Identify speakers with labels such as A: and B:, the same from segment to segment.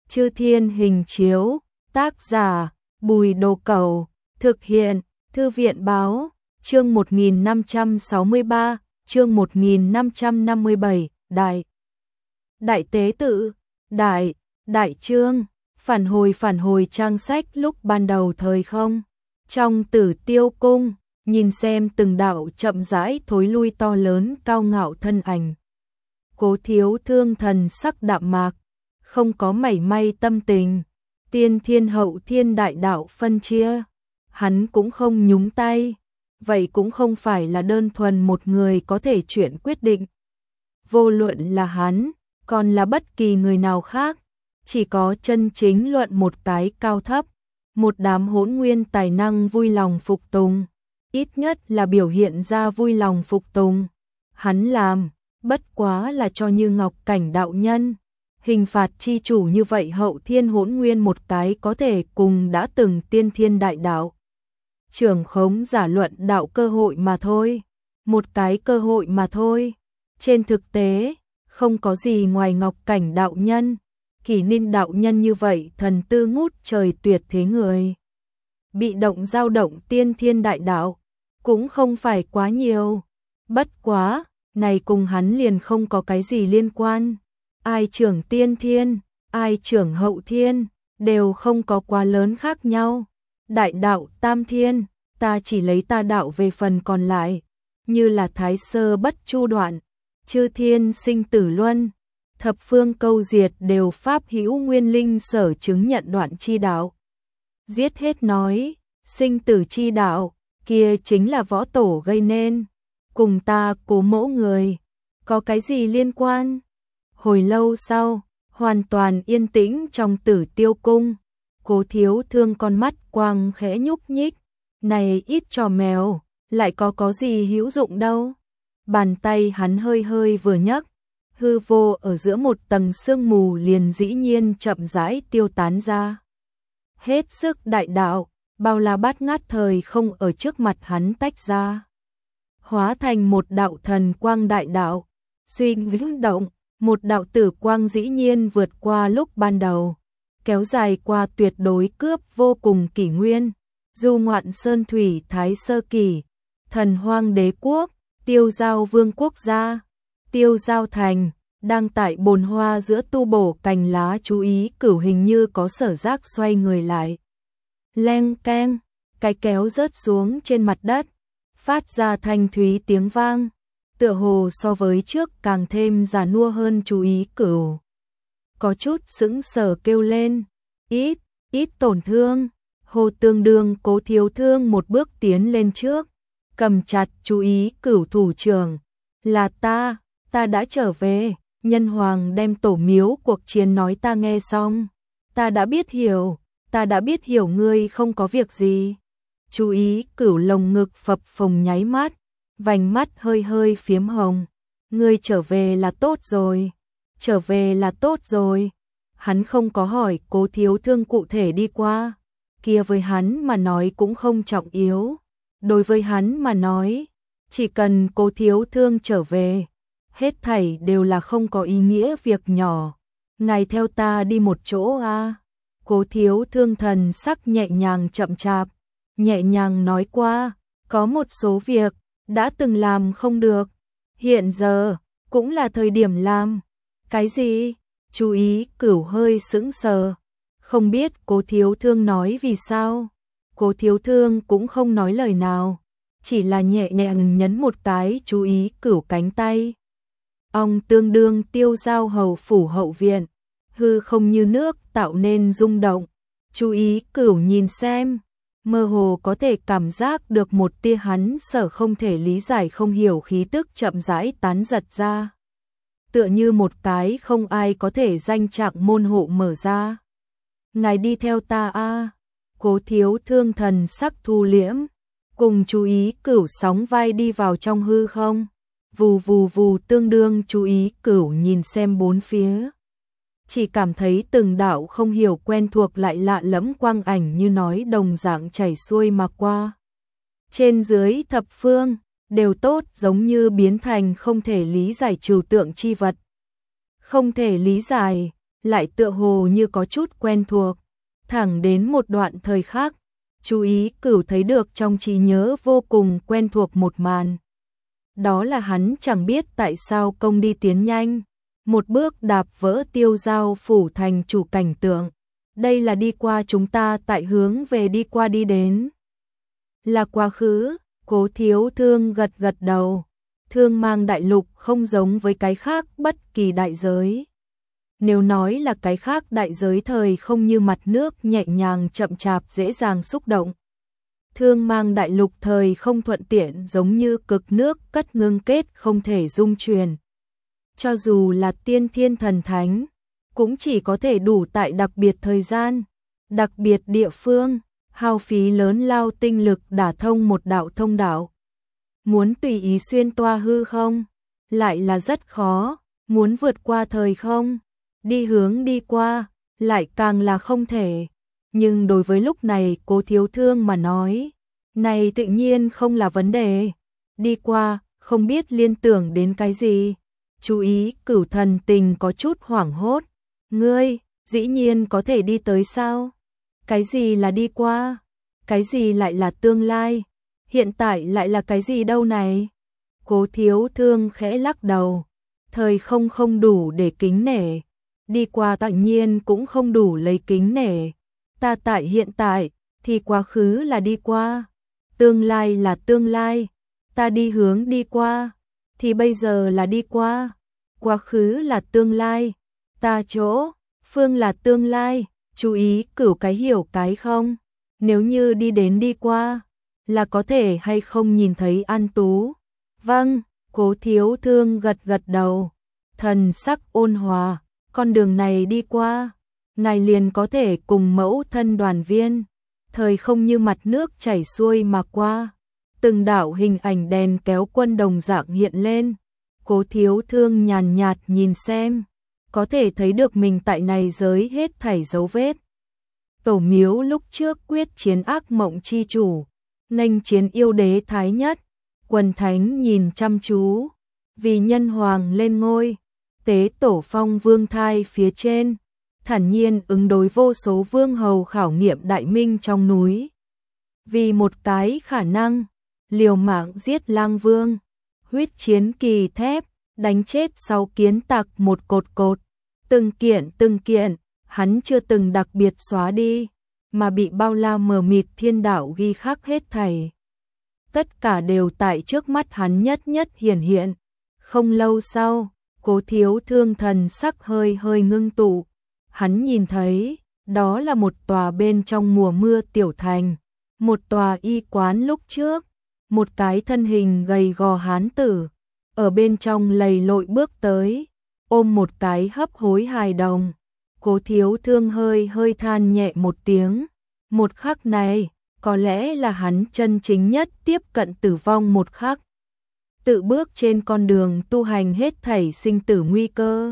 A: Chư Thiên Hình Chiếu, tác giả Bùi Đồ Cẩu, thực hiện Thư viện Báo, chương 1563, chương 1557, Đại Tế Tự, Đại Chương, phản hồi trang sách lúc ban đầu thời không. Trong Tử Tiêu Cung, nhìn xem từng đạo chậm rãi thối lui to lớn cao ngạo thân ảnh. Cố Thiếu Thương thần sắc đạm mạc, không có mảy may tâm tình, tiên thiên hậu thiên đại đạo phân chia, hắn cũng không nhúng tay, vậy cũng không phải là đơn thuần một người có thể chuyện quyết định. Vô luận là hắn, còn là bất kỳ người nào khác, chỉ có chân chính luận một cái cao thấp, một đám hỗn nguyên tài năng vui lòng phục tùng, ít nhất là biểu hiện ra vui lòng phục tùng. Hắn làm, bất quá là cho Như Ngọc Cảnh đạo nhân, hình phạt chi chủ như vậy hậu thiên hỗn nguyên một cái có thể cùng đã từng tiên thiên đại đạo trưởng khống giả luận đạo cơ hội mà thôi, một cái cơ hội mà thôi. Trên thực tế, không có gì ngoài Ngọc Cảnh đạo nhân, Kỷ Ninh đạo nhân như vậy thần tư ngút trời tuyệt thế người. Bị động dao động tiên thiên đại đạo, cũng không phải quá nhiều. Bất quá, này cùng hắn liền không có cái gì liên quan. Ai trưởng tiên thiên, ai trưởng hậu thiên, đều không có quá lớn khác nhau. Đại đạo tam thiên, ta chỉ lấy ta đạo về phần còn lại, như là thái sơ bất chu đoạn, chư thiên sinh tử luân, thập phương câu diệt đều pháp hữu nguyên linh sở chứng nhận đoạn chi đạo. Giết hết nói, sinh tử chi đạo, kia chính là võ tổ gây nên, cùng ta Cố mẫu người, có cái gì liên quan? Hồi lâu sau, hoàn toàn yên tĩnh trong Tử Tiêu Cung, Cố Thiếu Thương con mắt quang khẽ nhúc nhích, này ít trò mèo, lại có gì hữu dụng đâu. Bàn tay hắn hơi hơi vừa nhấc, hư vô ở giữa một tầng sương mù liền dĩ nhiên chậm rãi tiêu tán ra. Hết sức đại đạo, bao la bát ngát thời không ở trước mặt hắn tách ra, hóa thành một đạo thần quang đại đạo, suy nghĩ động, một đạo tử quang dĩ nhiên vượt qua lúc ban đầu, kéo dài qua tuyệt đối cướp vô cùng kỷ nguyên, du ngoạn sơn thủy thái sơ kỷ, thần hoang đế quốc, tiêu giao vương quốc gia, tiêu giao thành, đang tại bồn hoa giữa tu bổ cành lá chú ý cửu hình như có sở giác xoay người lại. Leng keng, cái kéo rớt xuống trên mặt đất, phát ra thanh thúy tiếng vang, tựa hồ so với trước càng thêm già nua hơn chú ý cửu. Có chút sững sờ kêu lên, ít tổn thương, Hồ tương đương Cố Thiếu Thương một bước tiến lên trước, cầm chặt chú ý cửu thủ trưởng, là ta đã trở về, nhân hoàng đem tổ miếu cuộc chiến nói ta nghe xong, ta đã biết hiểu ngươi không có việc gì. Chú ý cửu lồng ngực phập phồng nháy mắt, vành mắt hơi hơi phiếm hồng, ngươi trở về là tốt rồi, hắn không có hỏi Cố Thiếu Thương cụ thể đi qua, kia với hắn mà nói cũng không trọng yếu, đối với hắn mà nói, chỉ cần Cố Thiếu Thương trở về, hết thảy đều là không có ý nghĩa việc nhỏ. Ngài theo ta đi một chỗ a. Cố Thiếu Thương thần sắc nhẹ nhàng chậm chạp, nhẹ nhàng nói qua, có một số việc đã từng làm không được, hiện giờ cũng là thời điểm làm. Cái gì? Chú ý cửu hơi sững sờ, không biết Cố Thiếu Thương nói vì sao. Cố Thiếu Thương cũng không nói lời nào, chỉ là nhẹ nhàng nhấn một cái chú ý cửu cánh tay. Ông tương đương tiêu giao hầu phủ hậu viện, hư không như nước tạo nên rung động. Chú ý cửu nhìn xem, mơ hồ có thể cảm giác được một tia hắn sở không thể lý giải không hiểu khí tức chậm rãi tán giật ra. Tựa như một cái không ai có thể danh trạng môn hộ mở ra. Ngài đi theo ta a. Cố Thiếu Thương thần sắc thu liễm, cùng chú ý cửu sóng vai đi vào trong hư không. Vù vù vù tương đương chú ý cửu nhìn xem bốn phía. Chỉ cảm thấy từng đạo không hiểu quen thuộc lại lạ lẫm quang ảnh như nói đồng dạng chảy xuôi mà qua. Trên dưới thập phương, đều tốt giống như biến thành không thể lý giải trừu tượng chi vật. Không thể lý giải, lại tựa hồ như có chút quen thuộc. Thẳng đến một đoạn thời khắc, chú ý Cửu thấy được trong trí nhớ vô cùng quen thuộc một màn. Đó là hắn chẳng biết tại sao công đi tiến nhanh, một bước đạp vỡ Tiêu Giao phủ thành chủ cảnh tượng. Đây là đi qua chúng ta tại hướng về đi qua đi đến. Là quá khứ, Cố Thiếu Thương gật gật đầu. Thương Mang đại lục không giống với cái khác bất kỳ đại giới. Nếu nói là cái khác đại giới thời không như mặt nước nhẹ nhàng chậm chạp dễ dàng xúc động. Thương Mang đại lục thời không thuận tiện giống như cực nước cất ngưng kết không thể dung truyền. Cho dù là tiên thiên thần thánh, cũng chỉ có thể đủ tại đặc biệt thời gian, đặc biệt địa phương, hao phí lớn lao tinh lực đả thông một đạo thông đạo. Muốn tùy ý xuyên toa hư không, lại là rất khó, muốn vượt qua thời không, đi hướng đi qua, lại càng là không thể. Nhưng đối với lúc này Cố Thiếu Thương mà nói, này tự nhiên không là vấn đề. Đi qua, không biết liên tưởng đến cái gì. Chú ý Cửu thần tình có chút hoảng hốt. Ngươi, dĩ nhiên có thể đi tới sao? Cái gì là đi qua? Cái gì lại là tương lai? Hiện tại lại là cái gì đâu này? Cố Thiếu Thương khẽ lắc đầu. Thời không không đủ để kính nể. Đi qua tự nhiên cũng không đủ lấy kính nể. Ta tại hiện tại, thì quá khứ là đi qua. Tương lai là tương lai. Ta đi hướng đi qua, thì bây giờ là đi qua. Quá khứ là tương lai. Ta chỗ, phương là tương lai. Chú ý Cửu cái hiểu cái không? Nếu như đi đến đi qua, là có thể hay không nhìn thấy An Tú? Vâng, Cố Thiếu Thương gật gật đầu. Thần sắc ôn hòa, con đường này đi qua, ngài liền có thể cùng mẫu thân đoàn viên. Thời không như mặt nước chảy xuôi mà qua. Từng đạo hình ảnh đèn kéo quân đồng dạng hiện lên. Cố Thiếu Thương nhàn nhạt nhìn xem, có thể thấy được mình tại này giới hết thảy dấu vết. Tổ miếu lúc trước quyết chiến ác mộng chi chủ, nghênh chiến yêu đế thái nhất, quần thánh nhìn chăm chú, vì nhân hoàng lên ngôi, tế tổ phong vương thai phía trên, thản nhiên ứng đối vô số vương hầu khảo nghiệm đại minh trong núi. Vì một cái khả năng, liều mạng giết lang vương, huyết chiến kỳ thép, đánh chết 6 kiến tặc một cột cột, từng kiện, hắn chưa từng đặc biệt xóa đi, mà bị bao la mờ mịt thiên đạo ghi khắc hết thảy. Tất cả đều tại trước mắt hắn nhất nhất hiển hiện. Không lâu sau, Cố Thiếu Thương thần sắc hơi hơi ngưng tụ. Hắn nhìn thấy, đó là một tòa bên trong mùa mưa tiểu thành, một tòa y quán lúc trước, một cái thân hình gầy gò hán tử, ở bên trong lầy lội bước tới, ôm một cái hấp hối hài đồng. Cố Thiếu Thương hơi hơi than nhẹ một tiếng, một khắc này, có lẽ là hắn chân chính nhất tiếp cận tử vong một khắc. Tự bước trên con đường tu hành hết thảy sinh tử nguy cơ.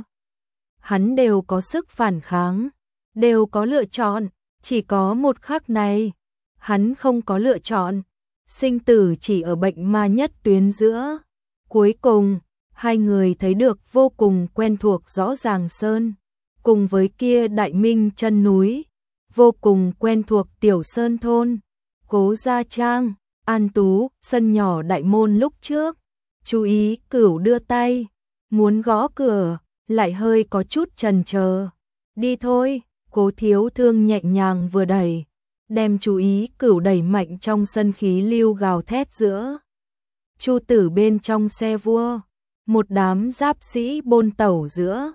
A: Hắn đều có sức phản kháng, đều có lựa chọn, chỉ có một khắc này, hắn không có lựa chọn. Sinh tử chỉ ở bệnh ma nhất tuyến giữa. Cuối cùng, hai người thấy được vô cùng quen thuộc rõ ràng sơn, cùng với kia đại minh chân núi, vô cùng quen thuộc tiểu sơn thôn, Cố Gia Trang, An Tú, sân nhỏ đại môn lúc trước. Chú ý Cửu đưa tay, muốn gõ cửa, lại hơi có chút chần chờ. Đi thôi, Cố Thiếu Thương nhẹ nhàng vừa đẩy, đem chú ý Cửu đẩy mạnh trong sân khí lưu gào thét giữa. Chu tử bên trong xe vua, một đám giáp sĩ bôn tẩu giữa.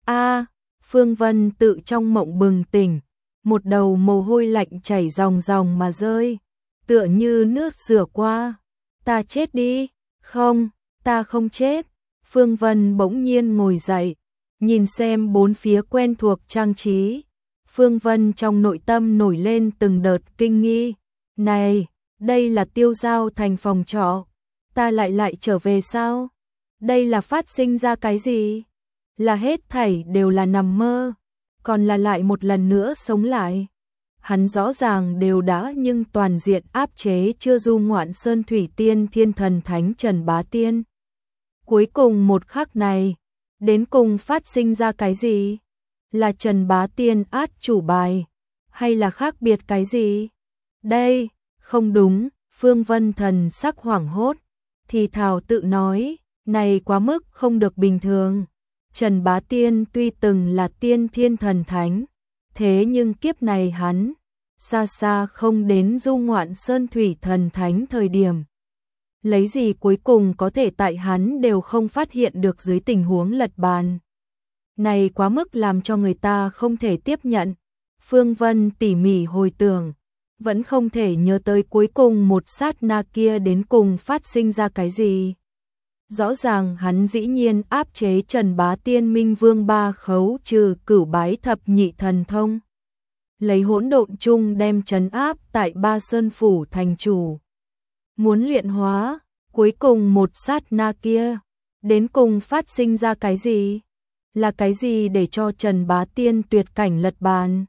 A: Phương Vân tự trong mộng bừng tỉnh, một đầu mồ hôi lạnh chảy ròng ròng mà rơi, tựa như nước rửa qua. Ta chết đi, không, ta không chết. Phương Vân bỗng nhiên ngồi dậy, nhìn xem bốn phía quen thuộc trang trí. Phương Vân trong nội tâm nổi lên từng đợt kinh nghi. Này, đây là Tiêu Giao thành phòng trọ, ta lại trở về sao? Đây là phát sinh ra cái gì? Là hết thảy đều là nằm mơ, còn là lại một lần nữa sống lại. Hắn rõ ràng đều đã nhưng toàn diện áp chế chưa du ngoạn sơn thủy tiên thiên thần thánh Trần Bá Tiên. Cuối cùng một khắc này, đến cùng phát sinh ra cái gì? Là Trần Bá Tiên át chủ bài, hay là khác biệt cái gì? Đây, không đúng, Phương Vân thần sắc hoảng hốt, thì thào tự nói, này quá mức không được bình thường. Trần Bá Tiên tuy từng là tiên thiên thần thánh, thế nhưng kiếp này hắn xa xa không đến du ngoạn sơn thủy thần thánh thời điểm. Lấy gì cuối cùng có thể tại hắn đều không phát hiện được dưới tình huống lật bàn. Này quá mức làm cho người ta không thể tiếp nhận. Phương Vân tỉ mỉ hồi tưởng, vẫn không thể nhớ tới cuối cùng một sát na kia đến cùng phát sinh ra cái gì. Rõ ràng hắn dĩ nhiên áp chế Trần Bá Tiên Minh Vương ba khấu trừ Cửu Bái thập nhị thần thông. Lấy hỗn độn chung đem trấn áp tại Ba Sơn Phủ thành chủ. Muốn luyện hóa, cuối cùng một sát na kia, đến cùng phát sinh ra cái gì? Là cái gì để cho Trần Bá Tiên tuyệt cảnh lật bàn?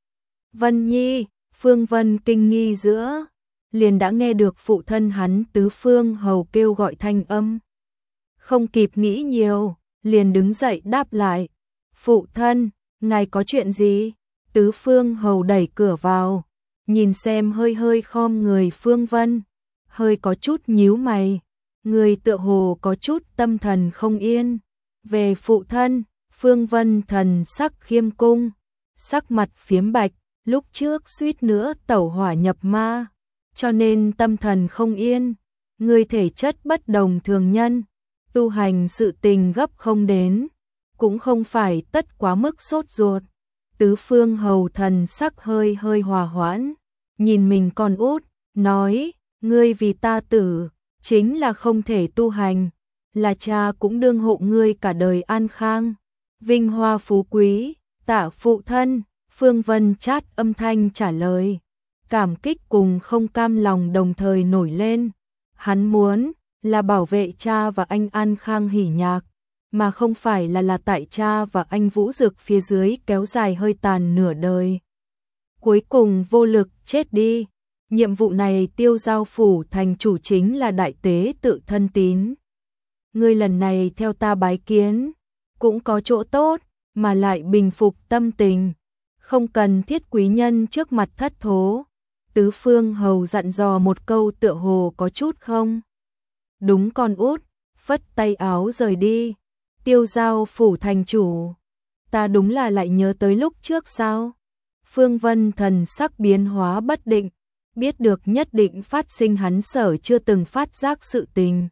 A: Vân Nhi, Phương Vân kinh nghi giữa, liền đã nghe được phụ thân hắn Tứ Phương Hầu kêu gọi thanh âm. Không kịp nghĩ nhiều, liền đứng dậy đáp lại. Phụ thân, ngài có chuyện gì? Tứ Phương Hầu đẩy cửa vào, nhìn xem hơi hơi khom người Phương Vân, hơi có chút nhíu mày, người tựa hồ có chút tâm thần không yên. Về phụ thân, Phương Vân thần sắc khiêm cung, sắc mặt phiếm bạch, lúc trước suýt nữa tẩu hỏa nhập ma, cho nên tâm thần không yên. Người thể chất bất đồng thường nhân, tu hành sự tình gấp không đến, cũng không phải tất quá mức sốt ruột. Tứ Phương Hầu thần sắc hơi hơi hòa hoãn, nhìn mình con út, nói, ngươi vì ta tử, chính là không thể tu hành, là cha cũng đương hộ ngươi cả đời an khang, vinh hoa phú quý, tạ phụ thân. Phương Vân chát âm thanh trả lời, cảm kích cùng không cam lòng đồng thời nổi lên. Hắn muốn là bảo vệ cha và anh an khang hỉ nhạc, mà không phải là tại cha và anh Vũ Dực phía dưới kéo dài hơi tàn nửa đời. Cuối cùng vô lực chết đi. Nhiệm vụ này Tiêu Giao phủ thành chủ chính là đại tế tự thân tín. Ngươi lần này theo ta bái kiến, cũng có chỗ tốt, mà lại bình phục tâm tình, không cần thiết quý nhân trước mặt thất thố. Tứ Phương Hầu dặn dò một câu tựa hồ có chút không đúng con út, phất tay áo rời đi. Tiêu Giao phủ thành chủ, ta đúng là lại nhớ tới lúc trước sao? Phương Vân thần sắc biến hóa bất định, biết được nhất định phát sinh hắn sở chưa từng phát giác sự tình.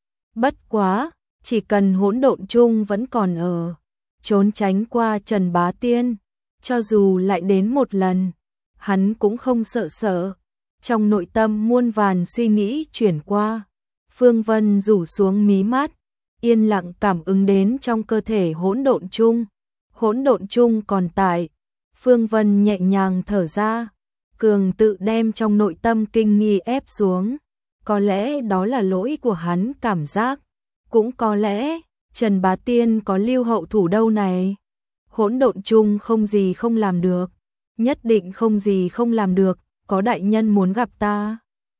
A: Bất quá, chỉ cần hỗn độn chung vẫn còn ở, trốn tránh qua Trần Bá Tiên, cho dù lại đến một lần, hắn cũng không sợ. Trong nội tâm muôn vàn suy nghĩ chuyển qua, Phương Vân rủ xuống mí mắt, yên lặng cảm ứng đến trong cơ thể hỗn độn chung. Hỗn độn chung còn tại, Phương Vân nhẹ nhàng thở ra, cường tự đem trong nội tâm kinh nghi ép xuống. Có lẽ đó là lỗi của hắn cảm giác, cũng có lẽ Trần Bá Tiên có lưu hậu thủ đâu này. Hỗn độn chung không gì không làm được, nhất định không gì không làm được, có đại nhân muốn gặp ta.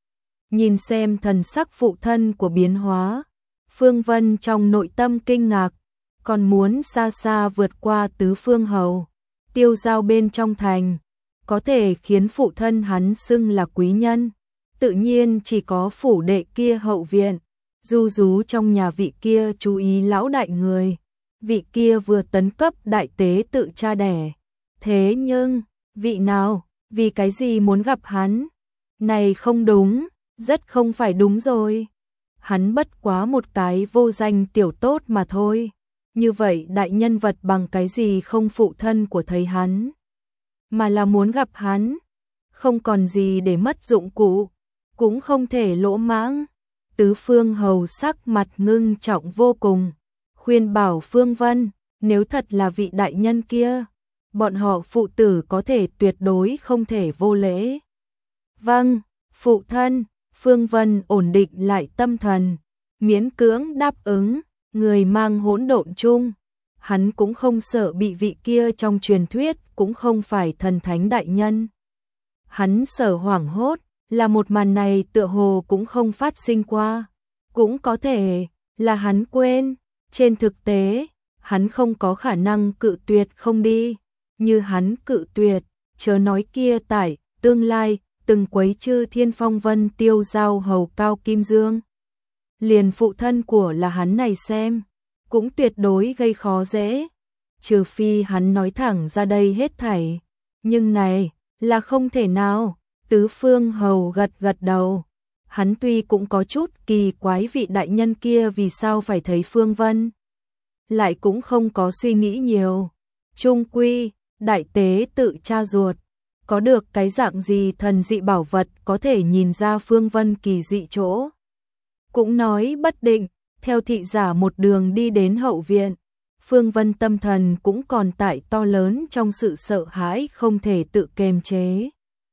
A: Nhìn xem thần sắc phụ thân của biến hóa, Phương Vân trong nội tâm kinh ngạc, còn muốn xa xa vượt qua Tứ Phương Hầu. Tiêu Giao bên trong thành, có thể khiến phụ thân hắn xưng là quý nhân, tự nhiên chỉ có phủ đệ kia hậu viện. Du rú trong nhà vị kia chú ý lão đại người, vị kia vừa tấn cấp đại tế tự cha đẻ. Thế nhưng, vị nào, vì cái gì muốn gặp hắn? Này không đúng, rất không phải đúng rồi. Hắn bất quá một cái vô danh tiểu tốt mà thôi. Như vậy đại nhân vật bằng cái gì không phụ thân của thầy hắn, mà là muốn gặp hắn. Không còn gì để mất dụng cụ, cũng không thể lỗ mãng. Tứ Phương Hầu sắc mặt ngưng trọng vô cùng, khuyên bảo Phương Vân, nếu thật là vị đại nhân kia, bọn họ phụ tử có thể tuyệt đối không thể vô lễ. Vâng, phụ thân. Phương Vân ổn định lại tâm thần, miễn cưỡng đáp ứng. Người mang hỗn độn chung, hắn cũng không sợ bị vị kia trong truyền thuyết cũng không phải thần thánh đại nhân. Hắn sở hoảng hốt là một màn này tựa hồ cũng không phát sinh qua, cũng có thể là hắn quên. Trên thực tế, hắn không có khả năng cự tuyệt không đi. như hắn cự tuyệt, chớ nói kia tại tương lai, từng quấy chư thiên phong vân tiêu giao hầu cao kim dương. Liền phụ thân của là hắn này xem, cũng tuyệt đối gây khó dễ, trừ phi hắn nói thẳng ra đây hết thảy, nhưng này là không thể nào. Tứ Phương hầu gật gật đầu, hắn tuy cũng có chút kỳ quái vị đại nhân kia vì sao phải thấy Phương Vân, lại cũng không có suy nghĩ nhiều. Trung quy, đại tế tự cha ruột, có được cái dạng gì thần dị bảo vật có thể nhìn ra Phương Vân kỳ dị chỗ. Cũng nói bất định, theo thị giả một đường đi đến hậu viện, Phương Vân tâm thần cũng còn tại to lớn trong sự sợ hãi không thể tự kiềm chế.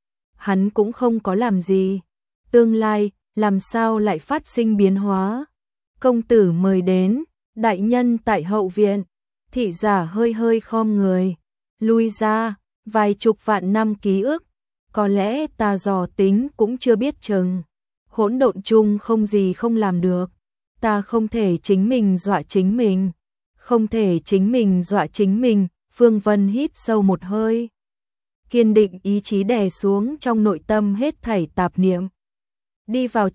A: Hắn cũng không có làm gì, tương lai làm sao lại phát sinh biến hóa. Công tử mời đến, đại nhân tại hậu viện, thị giả hơi hơi khom người, lui ra, vài chục vạn năm ký ức, có lẽ ta dò tính cũng chưa biết chừng. Hỗn độn chung không gì không làm được, ta không thể chính mình dọa chính mình, không thể chính mình dọa chính mình. Phương Vân hít sâu một hơi, kiên định ý chí đè xuống trong nội tâm hết thảy tạp niệm. Đi vào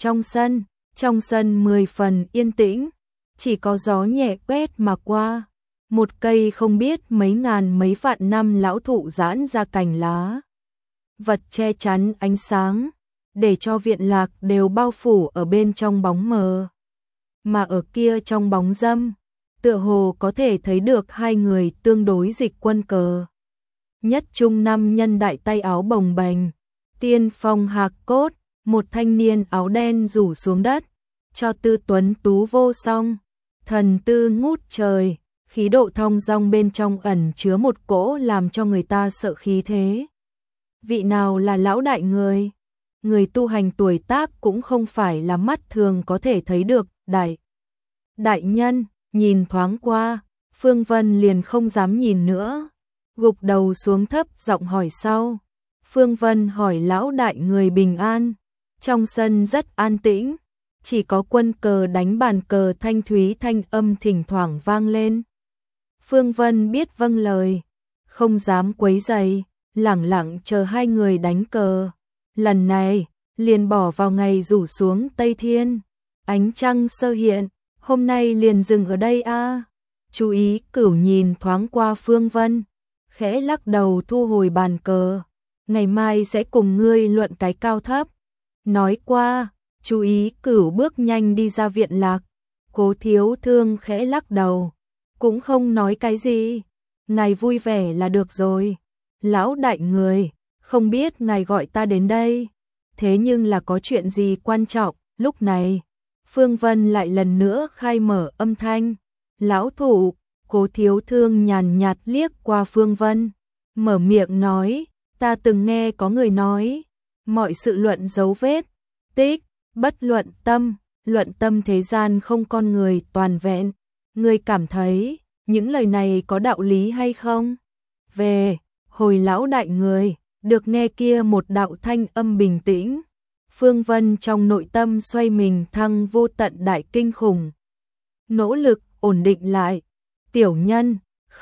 A: trong sân 10 phần yên tĩnh, chỉ có gió nhẹ quét mà qua. Một cây không biết mấy ngàn mấy vạn năm lão thụ giãn ra cành lá, vật che chắn ánh sáng, để cho viện lạc đều bao phủ ở bên trong bóng mờ. Mà ở kia trong bóng râm, tựa hồ có thể thấy được hai người tương đối dịch quân cờ. Nhất trung năm nhân đại tay áo bồng bềnh, tiên phong hạc cốt, một thanh niên áo đen rủ xuống đất, cho tư tuấn tú vô song, thần tư ngút trời, khí độ thong dong bên trong ẩn chứa một cỗ làm cho người ta sợ khí thế. Vị nào là lão đại người? Người tu hành tuổi tác cũng không phải là mắt thường có thể thấy được. Đại nhân, nhìn thoáng qua, Phương Vân liền không dám nhìn nữa, gục đầu xuống thấp giọng hỏi sau. Phương Vân hỏi lão đại người bình an. Trong sân rất an tĩnh, chỉ có quân cờ đánh bàn cờ thanh thúy thanh âm thỉnh thoảng vang lên. Phương Vân biết vâng lời, không dám quấy rầy, lẳng lặng chờ hai người đánh cờ. Lần này, liền bỏ vào ngày rủ xuống Tây Thiên, ánh trăng sơ hiện, hôm nay liền dừng ở đây a. Chú ý Cửu nhìn thoáng qua Phương Vân, khẽ lắc đầu thu hồi bàn cờ. Ngày mai sẽ cùng ngươi luận cái cao thấp. Nói qua, chú ý Cửu bước nhanh đi ra viện lạc. Cố Thiếu Thương khẽ lắc đầu, cũng không nói cái gì. Ngài vui vẻ là được rồi. Lão đại người, không biết ngài gọi ta đến đây, thế nhưng là có chuyện gì quan trọng. Lúc này, Phương Vân lại lần nữa khai mở âm thanh. Lão thủ, Cố Thiếu Thương nhàn nhạt liếc qua Phương Vân, mở miệng nói, ta từng nghe có người nói, mọi sự luận dấu vết, tích, bất luận tâm thế gian không con người toàn vẹn. Ngươi cảm thấy, những lời này có đạo lý hay không? Về, hồi lão đại người, được nghe kia một đạo thanh âm bình tĩnh. Phương Vân trong nội tâm xoay mình thăng vô tận đại kinh khủng. Nỗ lực ổn định lại. Tiểu nhân,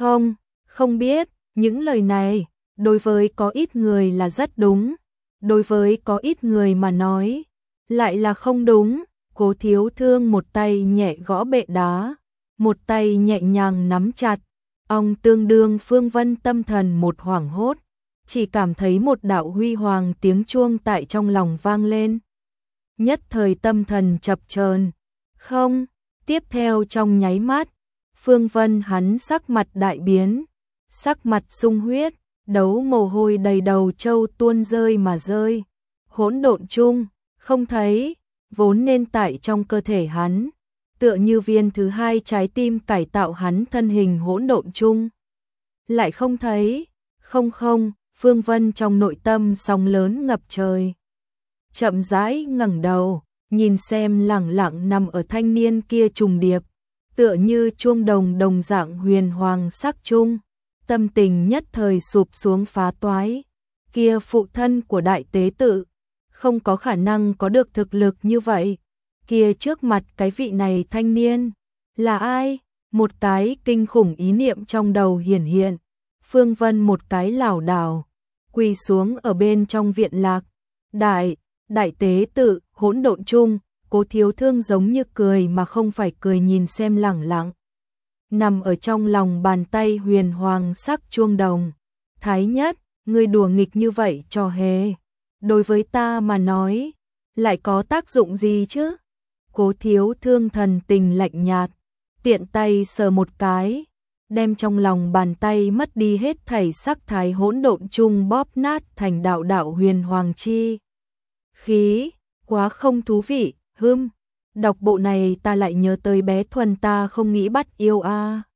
A: không biết, những lời này, đối với có ít người là rất đúng, đối với có ít người mà nói, lại là không đúng. Cố Thiếu Thương một tay nhẹ gõ bệ đá, một tay nhẹ nhàng nắm chặt. Ông tương đương Phương Vân tâm thần một hoảng hốt, chỉ cảm thấy một đạo huy hoàng tiếng chuông tại trong lòng vang lên. Nhất thời tâm thần chập chờn. Không, tiếp theo trong nháy mắt, Phương Vân hắn sắc mặt đại biến, sắc mặt sung huyết, đấu mồ hôi đầy đầu trâu tuôn rơi mà rơi. Hỗn độn chung, không thấy, vốn nên tại trong cơ thể hắn, tựa như viên thứ hai trái tim cải tạo hắn thân hình hỗn độn chung. Lại không thấy, không, Phương Vân trong nội tâm sóng lớn ngập trời. Chậm rãi ngẩng đầu, nhìn xem lẳng lặng nằm ở thanh niên kia trùng điệp, tựa như chuông đồng dạng huyền hoàng sắc chung. Tâm tình nhất thời sụp xuống phá toái. Kia phụ thân của đại tế tự, không có khả năng có được thực lực như vậy. Kia trước mặt cái vị này thanh niên, là ai? Một cái kinh khủng ý niệm trong đầu hiển hiện. Phương Vân một cái lảo đảo, quỳ xuống ở bên trong viện lạc. Đại tế tự, hỗn độn chung, Cố Thiếu Thương giống như cười mà không phải cười nhìn xem lẳng lặng. Nằm ở trong lòng bàn tay huyền hoàng sắc chuông đồng. Thái Nhất, ngươi đùa nghịch như vậy trò hề. Đối với ta mà nói, lại có tác dụng gì chứ? Cố Thiếu Thương thần tình lạnh nhạt, tiện tay sờ một cái, đem trong lòng bàn tay mất đi hết thảy sắc thái hỗn độn chung bóp nát thành đạo đạo huyền hoàng chi. Khí, quá không thú vị, đọc bộ này ta lại nhớ tới bé Thuần ta không nghĩ bắt yêu a.